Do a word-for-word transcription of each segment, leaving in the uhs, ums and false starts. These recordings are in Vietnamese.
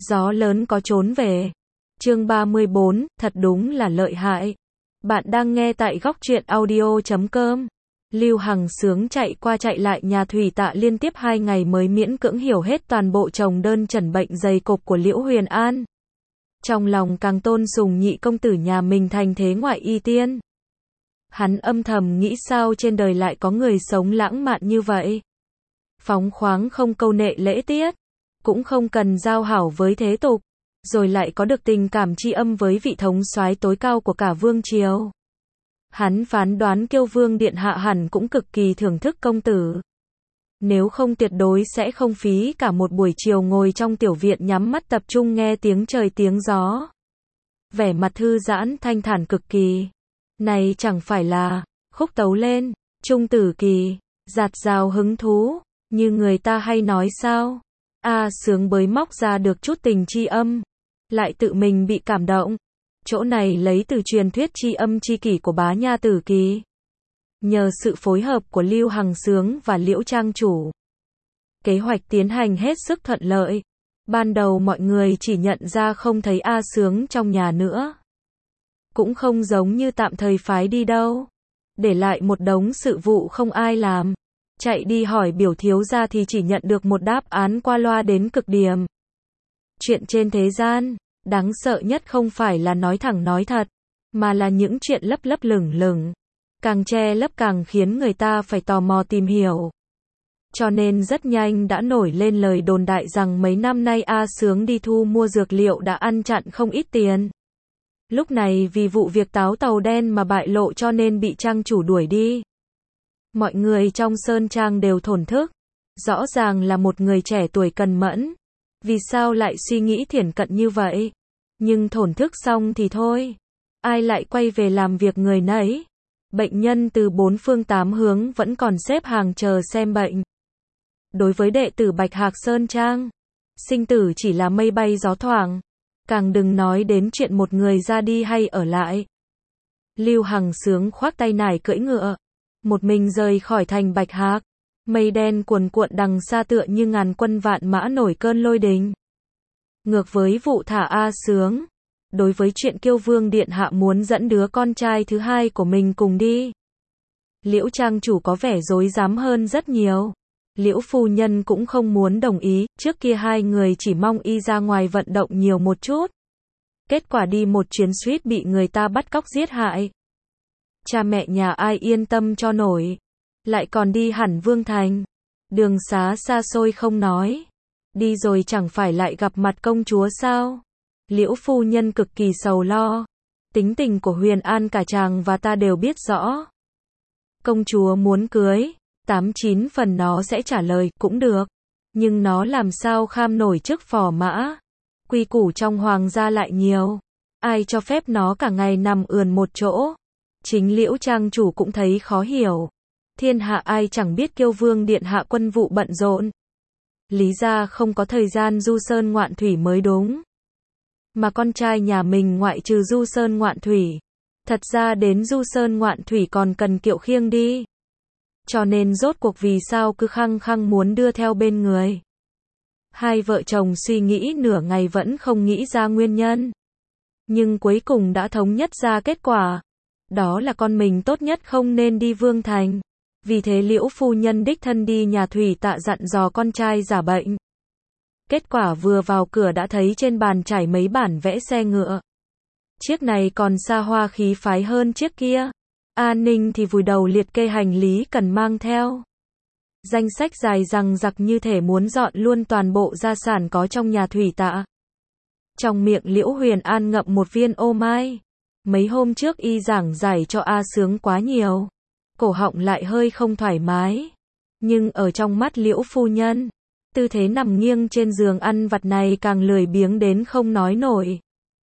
Gió lớn có trốn về. Chương ba mươi bốn, thật đúng là lợi hại. Bạn đang nghe tại góc truyện audio chấm com. Lưu Hằng Sướng chạy qua chạy lại nhà thủy tạ liên tiếp hai ngày mới miễn cưỡng hiểu hết toàn bộ chồng đơn chẩn bệnh dày cộp của Liễu Huyền An. Trong lòng càng tôn sùng nhị công tử nhà mình thành thế ngoại y tiên. Hắn âm thầm nghĩ sao trên đời lại có người sống lãng mạn như vậy. Phóng khoáng không câu nệ lễ tiết, cũng không cần giao hảo với thế tục, rồi lại có được tình cảm tri âm với vị thống soái tối cao của cả vương triều. Hắn phán đoán Kiêu Vương điện hạ hẳn cũng cực kỳ thưởng thức công tử. Nếu không tuyệt đối sẽ không phí cả một buổi chiều ngồi trong tiểu viện nhắm mắt tập trung nghe tiếng trời tiếng gió. Vẻ mặt thư giãn thanh thản cực kỳ. Này chẳng phải là khúc tấu lên, trung tử kỳ, dạt dào hứng thú, như người ta hay nói sao? A Sướng bới móc ra được chút tình tri âm, lại tự mình bị cảm động. Chỗ này lấy từ truyền thuyết tri âm tri kỷ của bá nha tử kỳ. Nhờ sự phối hợp của Lưu Hằng Sướng và Liễu Trang chủ, kế hoạch tiến hành hết sức thuận lợi. Ban đầu mọi người chỉ nhận ra không thấy A Sướng trong nhà nữa. Cũng không giống như tạm thời phái đi đâu. Để lại một đống sự vụ không ai làm. Chạy đi hỏi biểu thiếu gia thì chỉ nhận được một đáp án qua loa đến cực điểm. Chuyện trên thế gian, đáng sợ nhất không phải là nói thẳng nói thật, mà là những chuyện lấp lấp lửng lửng. Càng che lấp càng khiến người ta phải tò mò tìm hiểu. Cho nên rất nhanh đã nổi lên lời đồn đại rằng mấy năm nay A Sướng đi thu mua dược liệu đã ăn chặn không ít tiền. Lúc này vì vụ việc táo tàu đen mà bại lộ cho nên bị trang chủ đuổi đi. Mọi người trong Sơn Trang đều thổn thức. Rõ ràng là một người trẻ tuổi cần mẫn. Vì sao lại suy nghĩ thiển cận như vậy? Nhưng thổn thức xong thì thôi. Ai lại quay về làm việc người nấy? Bệnh nhân từ bốn phương tám hướng vẫn còn xếp hàng chờ xem bệnh. Đối với đệ tử Bạch Hạc Sơn Trang, sinh tử chỉ là mây bay gió thoảng. Càng đừng nói đến chuyện một người ra đi hay ở lại. Lưu Hằng Sướng khoác tay nải cưỡi ngựa, một mình rời khỏi thành Bạch Hạc. Mây đen cuồn cuộn đằng xa tựa như ngàn quân vạn mã nổi cơn lôi đình. Ngược với vụ thả A Sướng, đối với chuyện Kiêu Vương điện hạ muốn dẫn đứa con trai thứ hai của mình cùng đi, Liễu Trang chủ có vẻ rối rắm hơn rất nhiều. Liễu phu nhân cũng không muốn đồng ý, trước kia hai người chỉ mong y ra ngoài vận động nhiều một chút. Kết quả đi một chuyến suýt bị người ta bắt cóc giết hại. Cha mẹ nhà ai yên tâm cho nổi. Lại còn đi hẳn Vương Thành. Đường xá xa xôi không nói. Đi rồi chẳng phải lại gặp mặt công chúa sao? Liễu phu nhân cực kỳ sầu lo. Tính tình của Huyền An cả chàng và ta đều biết rõ. Công chúa muốn cưới, tám chín phần nó sẽ trả lời, cũng được. Nhưng nó làm sao kham nổi trước phò mã. Quy củ trong hoàng gia lại nhiều. Ai cho phép nó cả ngày nằm ườn một chỗ. Chính Liễu Trang chủ cũng thấy khó hiểu. Thiên hạ ai chẳng biết Kiêu Vương điện hạ quân vụ bận rộn. Lý ra không có thời gian du sơn ngoạn thủy mới đúng. Mà con trai nhà mình ngoại trừ du sơn ngoạn thủy. Thật ra đến du sơn ngoạn thủy còn cần kiệu khiêng đi. Cho nên rốt cuộc vì sao cứ khăng khăng muốn đưa theo bên người. Hai vợ chồng suy nghĩ nửa ngày vẫn không nghĩ ra nguyên nhân. Nhưng cuối cùng đã thống nhất ra kết quả. Đó là con mình tốt nhất không nên đi Vương Thành. Vì thế Liễu phu nhân đích thân đi nhà thủy tạ dặn dò con trai giả bệnh. Kết quả vừa vào cửa đã thấy trên bàn trải mấy bản vẽ xe ngựa. Chiếc này còn xa hoa khí phái hơn chiếc kia. An Ninh thì vùi đầu liệt kê hành lý cần mang theo. Danh sách dài dằng dặc như thể muốn dọn luôn toàn bộ gia sản có trong nhà thủy tạ. Trong miệng Liễu Huyền An ngậm một viên ô mai. Mấy hôm trước y giảng giải cho A Sướng quá nhiều. Cổ họng lại hơi không thoải mái. Nhưng ở trong mắt Liễu phu nhân, tư thế nằm nghiêng trên giường ăn vặt này càng lười biếng đến không nói nổi.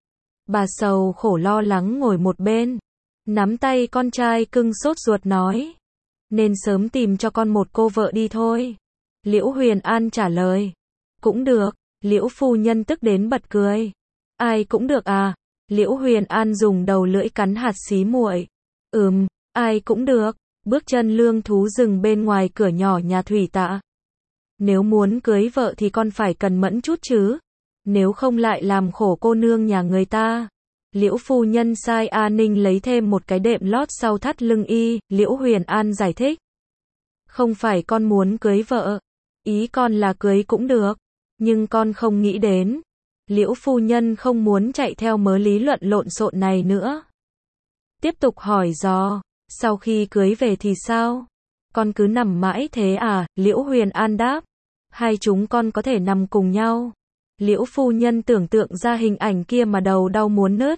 Bà sầu khổ lo lắng ngồi một bên, nắm tay con trai cưng sốt ruột nói. Nên sớm tìm cho con một cô vợ đi thôi. Liễu Huyền An trả lời. Cũng được. Liễu phu nhân tức đến bật cười. Ai cũng được à? Liễu Huyền An dùng đầu lưỡi cắn hạt xí muội. Ừm, ai cũng được. Bước chân lương thú dừng bên ngoài cửa nhỏ nhà thủy tạ. Nếu muốn cưới vợ thì con phải cần mẫn chút chứ. nếu không lại làm khổ cô nương nhà người ta. Liễu phu nhân sai A Ninh lấy thêm một cái đệm lót sau thắt lưng y, Liễu Huyền An giải thích. Không phải con muốn cưới vợ, ý con là cưới cũng được, nhưng con không nghĩ đến. Liễu phu nhân không muốn chạy theo mớ lý luận lộn xộn này nữa. Tiếp tục hỏi dò, sau khi cưới về thì sao? Con cứ nằm mãi thế à? Liễu Huyền An đáp. Hai chúng con có thể nằm cùng nhau. Liễu phu nhân tưởng tượng ra hình ảnh kia mà đầu đau muốn nứt.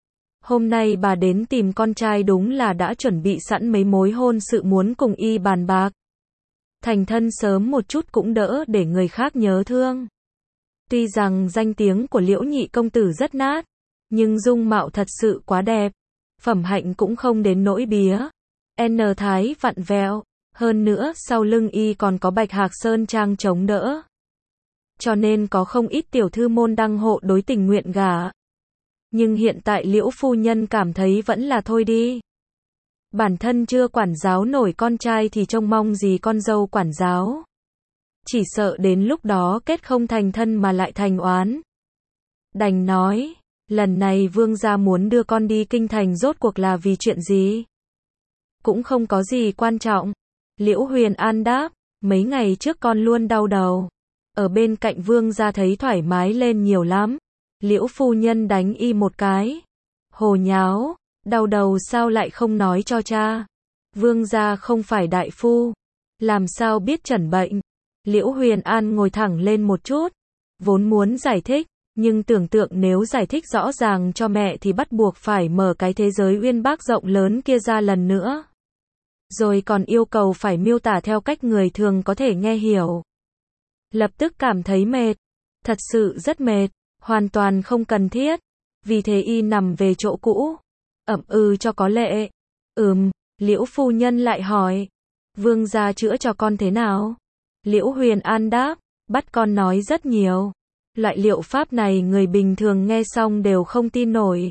Hôm nay bà đến tìm con trai đúng là đã chuẩn bị sẵn mấy mối hôn sự muốn cùng y bàn bạc. Thành thân sớm một chút cũng đỡ để người khác nhớ thương. Tuy rằng danh tiếng của Liễu nhị công tử rất nát, nhưng dung mạo thật sự quá đẹp. Phẩm hạnh cũng không đến nỗi bía. N thái vặn vẹo. Hơn nữa sau lưng y còn có Bạch Hạc Sơn Trang chống đỡ. Cho nên có không ít tiểu thư môn đăng hộ đối tình nguyện gả. Nhưng hiện tại Liễu phu nhân cảm thấy vẫn là thôi đi. Bản thân chưa quản giáo nổi con trai thì trông mong gì con dâu quản giáo. Chỉ sợ đến lúc đó kết không thành thân mà lại thành oán. Đành nói, lần này vương gia muốn đưa con đi kinh thành rốt cuộc là vì chuyện gì? Cũng không có gì quan trọng. Liễu Huyền An đáp, mấy ngày trước con luôn đau đầu. Ở bên cạnh vương gia thấy thoải mái lên nhiều lắm. Liễu phu nhân đánh y một cái. Hồ nháo, đau đầu sao lại không nói cho cha? Vương gia không phải đại phu, làm sao biết chẩn bệnh? Liễu Huyền An ngồi thẳng lên một chút, vốn muốn giải thích, nhưng tưởng tượng nếu giải thích rõ ràng cho mẹ thì bắt buộc phải mở cái thế giới uyên bác rộng lớn kia ra lần nữa. Rồi còn yêu cầu phải miêu tả theo cách người thường có thể nghe hiểu. Lập tức cảm thấy mệt, thật sự rất mệt, hoàn toàn không cần thiết. Vì thế y nằm về chỗ cũ, ậm ừ cho có lệ. Ừm, Liễu phu nhân lại hỏi, vương gia chữa cho con thế nào? Liễu Huyền An đáp, bắt con nói rất nhiều. Loại liệu pháp này người bình thường nghe xong đều không tin nổi.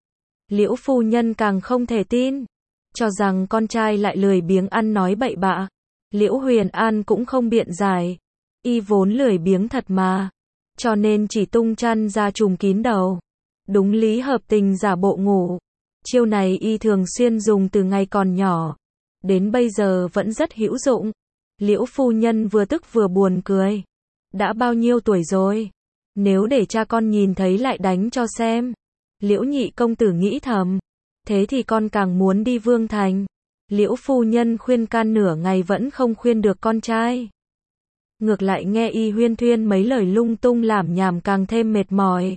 Liễu phu nhân càng không thể tin, cho rằng con trai lại lười biếng ăn nói bậy bạ. Liễu Huyền An cũng không biện giải, y vốn lười biếng thật mà, cho nên chỉ tung chăn ra trùm kín đầu. Đúng lý hợp tình giả bộ ngủ. Chiêu này y thường xuyên dùng từ ngày còn nhỏ, đến bây giờ vẫn rất hữu dụng. Liễu phu nhân vừa tức vừa buồn cười. Đã bao nhiêu tuổi rồi? Nếu để cha con nhìn thấy lại đánh cho xem. Liễu nhị công tử nghĩ thầm. Thế thì con càng muốn đi Vương Thành. Liễu phu nhân khuyên can nửa ngày vẫn không khuyên được con trai. Ngược lại nghe y huyên thuyên mấy lời lung tung lảm nhảm càng thêm mệt mỏi.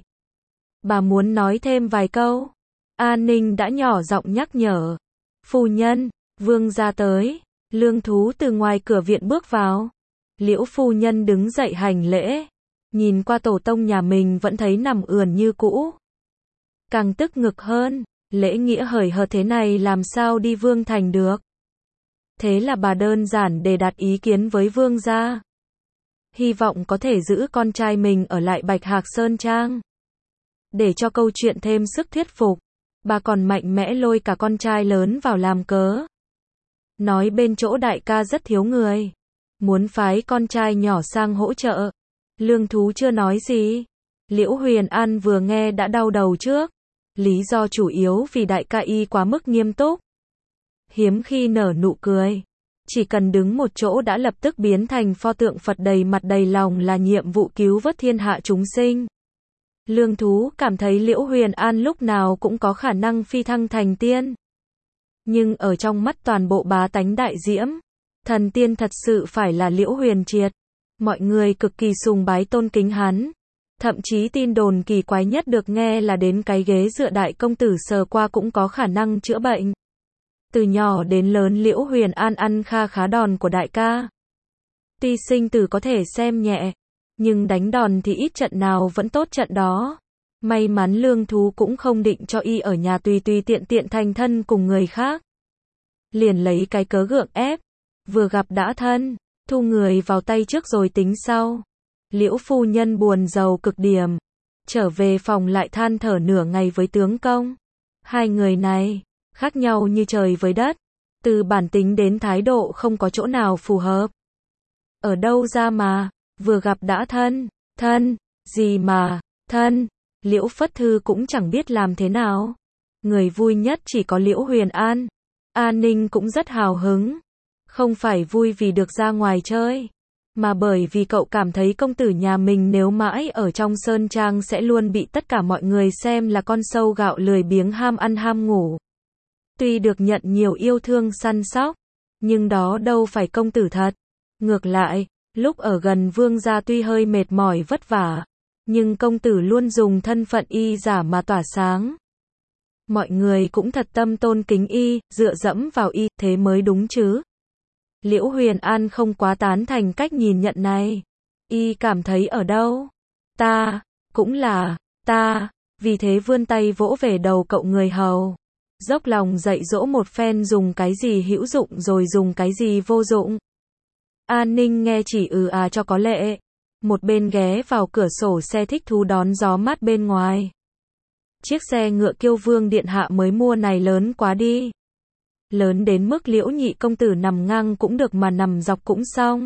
Bà muốn nói thêm vài câu. An Ninh đã nhỏ giọng nhắc nhở. Phu nhân, vương gia tới. Lương Thú từ ngoài cửa viện bước vào. Liễu phu nhân đứng dậy hành lễ. Nhìn qua tổ tông nhà mình vẫn thấy nằm ườn như cũ. Càng tức ngực hơn. Lễ nghĩa hời hợt thế này làm sao đi Vương Thành được. Thế là bà đơn giản đề đạt ý kiến với vương gia. Hy vọng có thể giữ con trai mình ở lại Bạch Hạc Sơn Trang. Để cho câu chuyện thêm sức thuyết phục, bà còn mạnh mẽ lôi cả con trai lớn vào làm cớ. Nói bên chỗ đại ca rất thiếu người, muốn phái con trai nhỏ sang hỗ trợ. Lương Thú chưa nói gì. Liễu Huyền An vừa nghe đã đau đầu trước. Lý do chủ yếu vì đại ca y quá mức nghiêm túc. Hiếm khi nở nụ cười. Chỉ cần đứng một chỗ đã lập tức biến thành pho tượng Phật đầy mặt đầy lòng là nhiệm vụ cứu vớt thiên hạ chúng sinh. Lương Thú cảm thấy Liễu Huyền An lúc nào cũng có khả năng phi thăng thành tiên. Nhưng ở trong mắt toàn bộ bá tánh đại diễm, thần tiên thật sự phải là Liễu Huyền Triệt. Mọi người cực kỳ sùng bái tôn kính hắn. Thậm chí tin đồn kỳ quái nhất được nghe là đến cái ghế dựa đại công tử sờ qua cũng có khả năng chữa bệnh. Từ nhỏ đến lớn Liễu Huyền An ăn kha khá đòn của đại ca. Tuy sinh tử có thể xem nhẹ, nhưng đánh đòn thì ít trận nào vẫn tốt trận đó. May mắn Lương Thú cũng không định cho y ở nhà tùy tùy tiện tiện thành thân cùng người khác. Liền lấy cái cớ gượng ép, vừa gặp đã thân, thu người vào tay trước rồi tính sau. Liễu phu nhân buồn rầu cực điểm, trở về phòng lại than thở nửa ngày với tướng công. Hai người này, khác nhau như trời với đất, từ bản tính đến thái độ không có chỗ nào phù hợp. Ở đâu ra mà, vừa gặp đã thân, thân, gì mà, thân. Liễu Phất Thư cũng chẳng biết làm thế nào. Người vui nhất chỉ có Liễu Huyền An. An Ninh cũng rất hào hứng. Không phải vui vì được ra ngoài chơi, mà bởi vì cậu cảm thấy công tử nhà mình nếu mãi ở trong sơn trang sẽ luôn bị tất cả mọi người xem là con sâu gạo lười biếng ham ăn ham ngủ. Tuy được nhận nhiều yêu thương săn sóc, nhưng đó đâu phải công tử thật. Ngược lại, lúc ở gần vương gia tuy hơi mệt mỏi vất vả, nhưng công tử luôn dùng thân phận y giả mà tỏa sáng. Mọi người cũng thật tâm tôn kính y, dựa dẫm vào y, thế mới đúng chứ. Liễu Huyền An không quá tán thành cách nhìn nhận này. Y cảm thấy ở đâu? Ta, cũng là, ta, vì thế vươn tay vỗ về đầu cậu người hầu. Dốc lòng dạy dỗ một phen dùng cái gì hữu dụng rồi dùng cái gì vô dụng. An Ninh nghe chỉ ừ à cho có lệ. Một bên ghé vào cửa sổ xe thích thú đón gió mát bên ngoài. Chiếc xe ngựa Kiêu Vương điện hạ mới mua này lớn quá đi. Lớn đến mức Liễu nhị công tử nằm ngang cũng được mà nằm dọc cũng xong.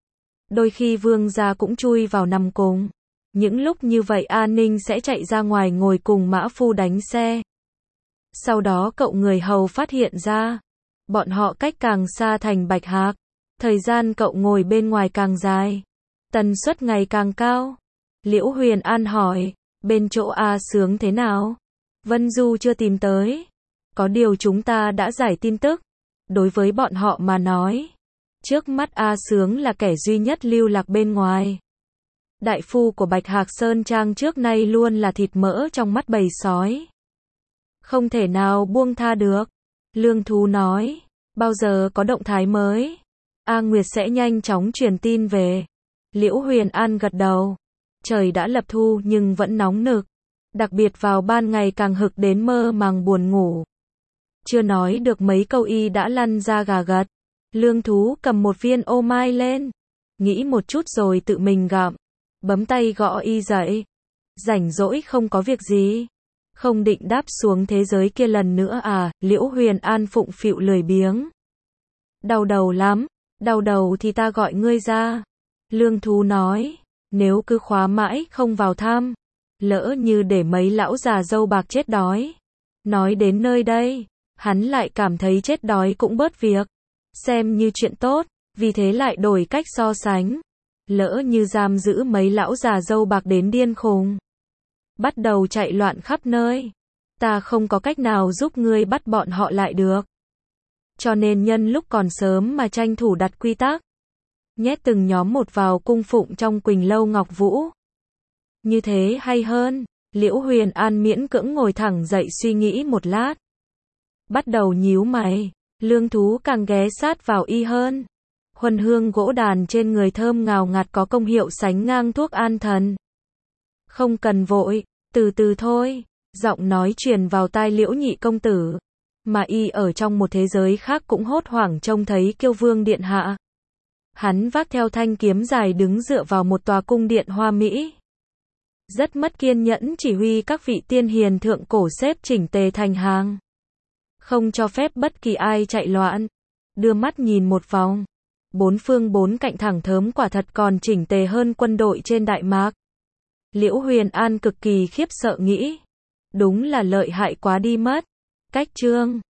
Đôi khi vương gia cũng chui vào nằm cùng. Những lúc như vậy An Ninh sẽ chạy ra ngoài ngồi cùng mã phu đánh xe. Sau đó cậu người hầu phát hiện ra. Bọn họ cách càng xa thành Bạch Hạc. Thời gian cậu ngồi bên ngoài càng dài. Tần suất ngày càng cao. Liễu Huyền An hỏi, bên chỗ A Sướng thế nào? Vân Du chưa tìm tới. Có điều chúng ta đã giải tin tức. Đối với bọn họ mà nói, trước mắt A Sướng là kẻ duy nhất lưu lạc bên ngoài. Đại phu của Bạch Hạc Sơn Trang trước nay luôn là thịt mỡ trong mắt bầy sói. Không thể nào buông tha được. Lương Thú nói, bao giờ có động thái mới, A Nguyệt sẽ nhanh chóng truyền tin về. Liễu Huyền An gật đầu. Trời đã lập thu nhưng vẫn nóng nực. Đặc biệt vào ban ngày càng hực đến mơ màng buồn ngủ. Chưa nói được mấy câu y đã lăn ra gà gật. Lương Thú cầm một viên ô mai lên. Nghĩ một chút rồi tự mình gặm. Bấm tay gõ y dậy. Rảnh rỗi không có việc gì. Không định đáp xuống thế giới kia lần nữa à? Liễu Huyền An phụng phịu lười biếng. Đau đầu lắm. Đau đầu thì ta gọi ngươi ra. Lương Thú nói. Nếu cứ khóa mãi không vào thăm, lỡ như để mấy lão già dâu bạc chết đói. Nói đến nơi đây, hắn lại cảm thấy chết đói cũng bớt việc. Xem như chuyện tốt, vì thế lại đổi cách so sánh. Lỡ như giam giữ mấy lão già dâu bạc đến điên khùng. Bắt đầu chạy loạn khắp nơi. Ta không có cách nào giúp ngươi bắt bọn họ lại được. Cho nên nhân lúc còn sớm mà tranh thủ đặt quy tắc. Nhét từng nhóm một vào cung phụng trong Quỳnh Lâu Ngọc Vũ. Như thế hay hơn. Liễu Huyền An miễn cưỡng ngồi thẳng dậy suy nghĩ một lát. Bắt đầu nhíu mày. Lương Thú càng ghé sát vào y hơn. Huân hương gỗ đàn trên người thơm ngào ngạt có công hiệu sánh ngang thuốc an thần. Không cần vội, từ từ thôi. Giọng nói truyền vào tai Liễu nhị công tử. Mà y ở trong một thế giới khác cũng hốt hoảng trông thấy Kiêu Vương điện hạ. Hắn vác theo thanh kiếm dài đứng dựa vào một tòa cung điện hoa mỹ. Rất mất kiên nhẫn chỉ huy các vị tiên hiền thượng cổ xếp chỉnh tề thành hàng. Không cho phép bất kỳ ai chạy loạn. Đưa mắt nhìn một vòng. Bốn phương bốn cạnh thẳng thớm quả thật còn chỉnh tề hơn quân đội trên Đại Mạc. Liễu Huyền An cực kỳ khiếp sợ nghĩ. Đúng là lợi hại quá đi mất. Cách chương